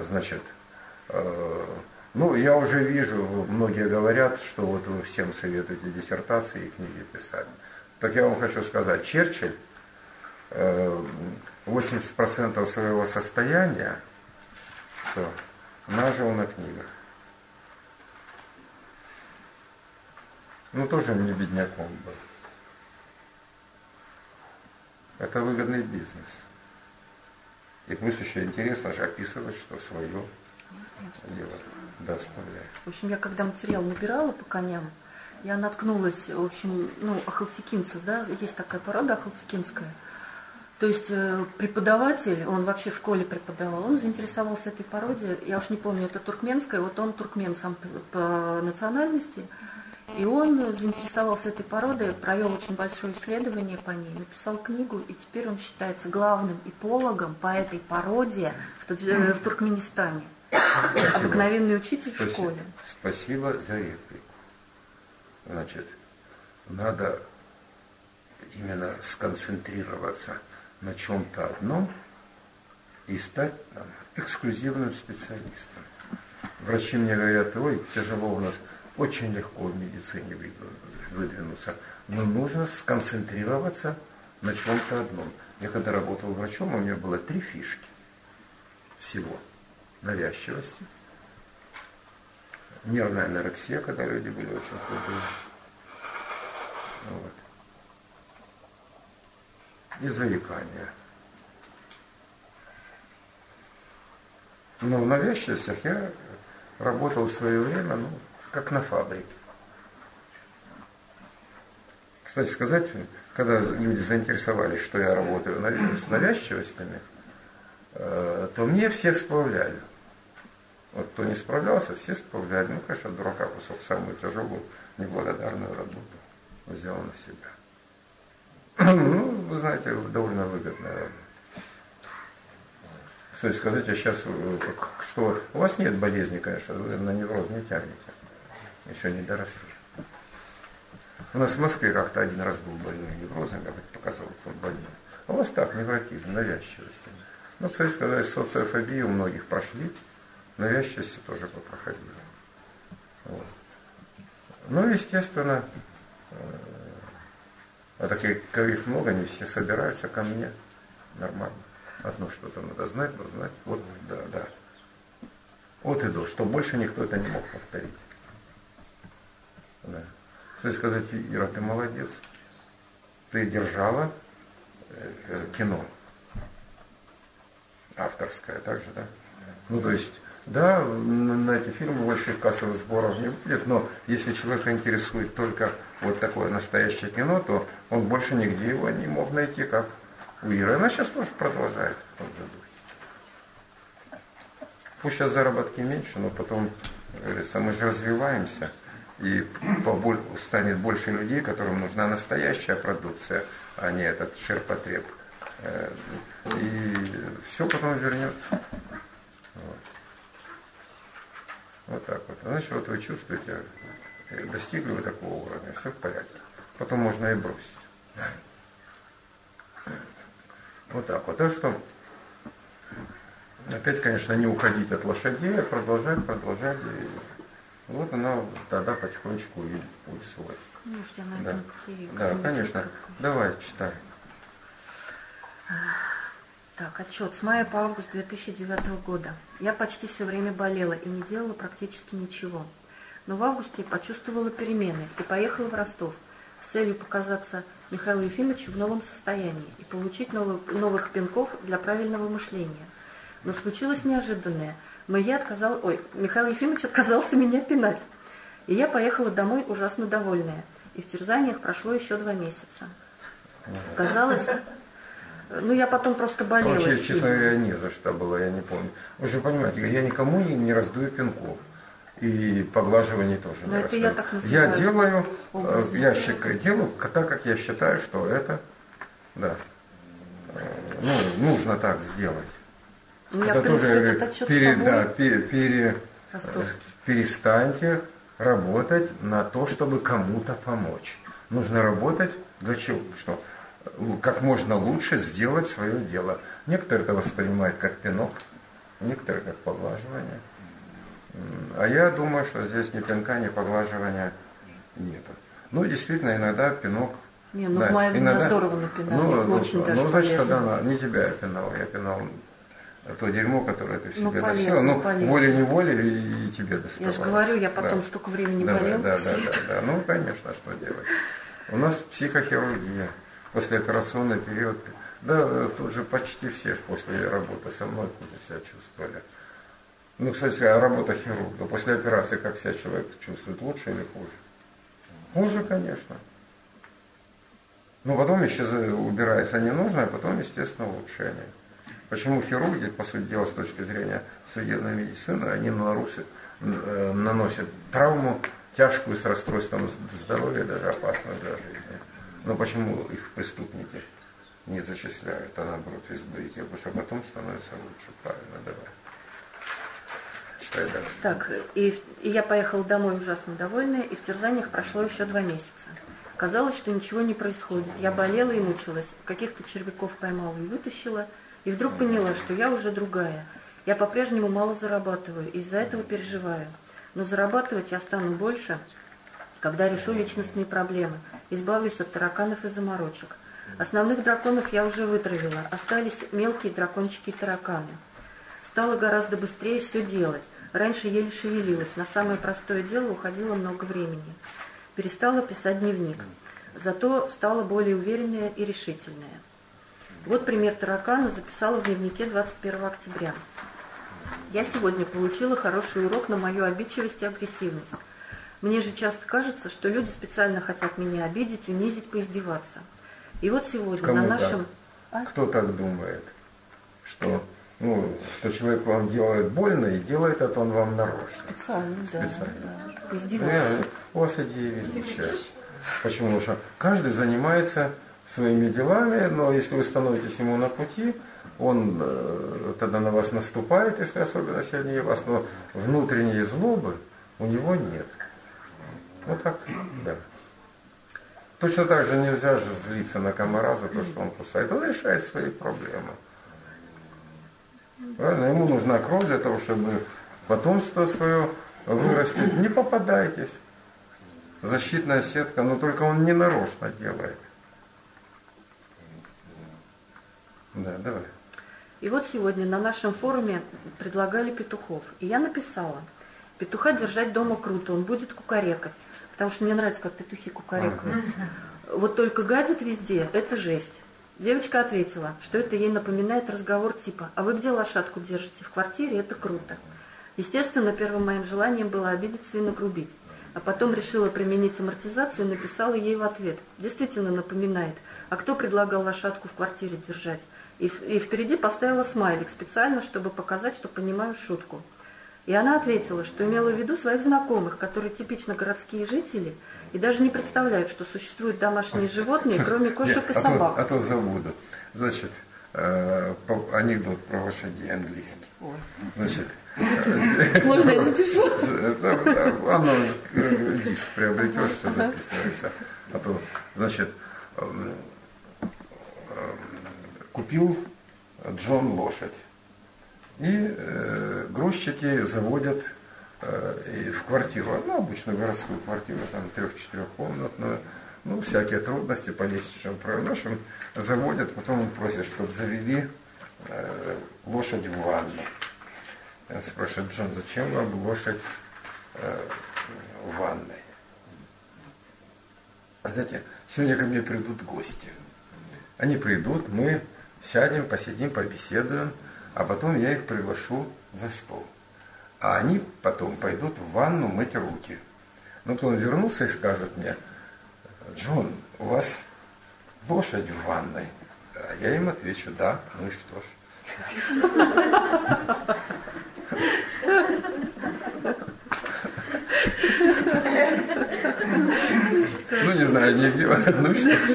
Значит, ну, я уже вижу, многие говорят, что вот вы всем советуете диссертации и книги писать. Так я вам хочу сказать, Черчилль 80% своего состояния нажил на книгах. Ну, тоже не бедняком был. Это выгодный бизнес. И плюс еще интересно же описывать, что свое дело вставляет. В общем, я когда материал набирала по коням, я наткнулась, в общем, ахалтекинцы, да, есть такая порода ахалтекинская. То есть преподаватель, он вообще в школе преподавал, он заинтересовался этой породой, я уж не помню, это туркменская, вот он туркмен сам по национальности, и он заинтересовался этой породой, провел очень большое исследование по ней, написал книгу, и теперь он считается главным эпологом по этой породе в Туркменистане. Спасибо. Обыкновенный учитель в школе. Спасибо за реплику. Значит, надо именно сконцентрироваться на чем-то одном и стать эксклюзивным специалистом. Врачи мне говорят, ой, тяжело у нас, очень легко в медицине выдвинуться, но нужно сконцентрироваться на чем-то одном. Я когда работал врачом, у меня было 3 фишки всего. Навязчивости, нервная анорексия, когда люди были очень худые. Вот. И заикание. Но в навязчивостях я работал в свое время, как на фабрике. Кстати сказать, когда люди заинтересовались, что я работаю с навязчивостями, то мне все сплавляли. Вот кто не справлялся, все справляли. Ну, конечно, от дурака кусок, самую тяжелую, неблагодарную работу взял на себя. Ну, вы знаете, довольно выгодная работа. Кстати сказать, я сейчас, что у вас нет болезни, конечно, вы на невроз не тянете. Еще не доросли. У нас в Москве как-то один раз был больной неврозом, я показал, он больной. А у вас так, невротизм, навязчивость. Ну, кстати сказать, социофобию у многих прошли, навязчивости тоже попроходили. Вот. Ну, естественно, а таких их много, они все собираются ко мне. Нормально. Одно что-то надо знать, но знать. Вот, да. От и до, что больше никто это не мог повторить. Да. Кстати сказать, Ира, ты молодец. Ты держала кино. Авторская также, да? Ну, то есть, да, на эти фильмы больших кассовых сборов не будет, но если человека интересует только вот такое настоящее кино, то он больше нигде его не мог найти, как у Иры. Она сейчас тоже продолжает в том же духе. Пусть сейчас заработки меньше, но потом, говорится, мы же развиваемся, и станет больше людей, которым нужна настоящая продукция, а не этот ширпотреб. И все потом вернется. Вот так вот. Значит, вот вы чувствуете, достигли вы такого уровня, все в порядке. Потом можно и бросить. Вот так вот. Так что, опять, конечно, не уходить от лошадей, а продолжать. И вот она тогда потихонечку и будет свой. Может, я на этом пути. Да, конечно. Давай, читай. Так, отчет. С мая по август 2009 года. Я почти все время болела и не делала практически ничего. Но в августе почувствовала перемены и поехала в Ростов с целью показаться Михаилу Ефимовичу в новом состоянии и получить новых пинков для правильного мышления. Но случилось неожиданное. Михаил Ефимович отказался меня пинать. И я поехала домой ужасно довольная. И в терзаниях прошло еще 2 месяца. Казалось... я потом просто болела. Вообще, честно говоря, не за что было, я не помню. Вы же понимаете, я никому не раздую пинков. И поглаживаний тоже не раздую. Я так называю. Я делаю, делаю так, как я считаю, что это, нужно так сделать. У меня, в принципе, этот отчет перестаньте работать на то, чтобы кому-то помочь. Нужно работать для чего? Что? Как можно лучше сделать свое дело. Некоторые это воспринимают как пинок, некоторые как поглаживание. А я думаю, что здесь ни пинка, ни поглаживания нету. Ну, действительно, иногда пинок... Не, ну да, Майя меня здорово напинали, очень даже значит, полезно. тогда не тебя я пинал то дерьмо, которое ты в себе полезно, носила. полезно. Волей-неволей и тебе доставалось. Я же говорю, я потом столько времени болела. Да. Ну, конечно, что делать. У нас психохирургия, послеоперационный период. Да, тут же почти все после работы со мной хуже себя чувствовали. Ну, кстати, работа хирурга. После операции как себя человек чувствует, лучше или хуже? Хуже, конечно. Но потом еще убирается ненужное, а потом, естественно, улучшение. Почему хирурги, по сути дела, с точки зрения судебной медицины, они наносят травму тяжкую с расстройством здоровья, даже опасную для жизни. Но почему их преступники не зачисляют, а наоборот избавить, потому что потом становится лучше. Правильно, давай. Читай дальше. Так, и я поехала домой ужасно довольная, и в терзаниях прошло еще 2 месяца. Казалось, что ничего не происходит. Я болела и мучилась, каких-то червяков поймала и вытащила, и вдруг поняла, что я уже другая. Я по-прежнему мало зарабатываю, и из-за этого переживаю. Но зарабатывать я стану больше, когда решу личностные проблемы, избавлюсь от тараканов и заморочек. Основных драконов я уже вытравила, остались мелкие дракончики и тараканы. Стала гораздо быстрее все делать. Раньше еле шевелилась, на самое простое дело уходило много времени. Перестала писать дневник, зато стала более уверенная и решительная. Вот пример таракана записала в дневнике 21 октября. Я сегодня получила хороший урок на мою обидчивость и агрессивность. Мне же часто кажется, что люди специально хотят меня обидеть, унизить, поиздеваться. И вот сегодня Кому на нашем... Кто так думает? Что человек вам делает больно, и делает это он вам нарочно. Специально. Да. Издевается. У вас идея величия. Почему? Потому что каждый занимается своими делами, но если вы становитесь ему на пути, он тогда на вас наступает, если особенно сильнее вас, но внутренней злобы у него нет. Вот так, да. Точно так же нельзя же злиться на комара за то, что он кусает. Он решает свои проблемы. Правильно? Ему нужна кровь для того, чтобы потомство свое вырастить. Не попадайтесь. Защитная сетка, но только он не нарочно делает. Да, давай. И вот сегодня на нашем форуме предлагали петухов. И я написала: петуха держать дома круто, он будет кукарекать. Потому что мне нравится, как петухи кукарекают. Вот только гадит везде, это жесть. Девочка ответила, что это ей напоминает разговор типа: а вы где лошадку держите? В квартире? Это круто. Естественно, первым моим желанием было обидеться и нагрубить. А потом решила применить амортизацию и написала ей в ответ: действительно напоминает. А кто предлагал лошадку в квартире держать? И впереди поставила смайлик специально, чтобы показать, что понимаю шутку. И она ответила, что имела в виду своих знакомых, которые типично городские жители и даже не представляют, что существуют домашние животные, кроме кошек и собак. А то забуду. Значит, анекдот про лошадей английский. Значит, можно я запишу? Оно диск приобретешь, все записывается. А то, значит, купил Джон лошадь. И грузчики заводят в квартиру, обычную городскую квартиру, там 3-4-комнатную, всякие трудности по лестничным пролетам заводят, потом он просит, чтобы завели лошадь в ванну. Он спрашивает: Джон, зачем вам лошадь в ванной? А знаете, сегодня ко мне придут гости. Они придут, мы сядем, посидим, побеседуем, а потом я их приглашу за стол. А они потом пойдут в ванну мыть руки. Но потом вернулся и скажет мне: Джон, у вас лошадь в ванной? А я им отвечу: да, ну и что ж. Не знаю, не делаю, ну что ж.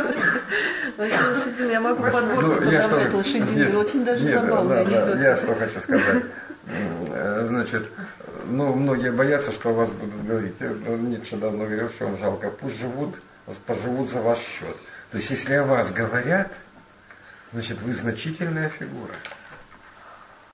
Я могу подборку подобрать лошадиную, очень даже забавный анекдот. Я что хочу сказать. Значит, многие боятся, что о вас будут говорить. Ницше давно говорил, что вам жалко, пусть поживут за ваш счет. То есть, если о вас говорят, значит, вы значительная фигура.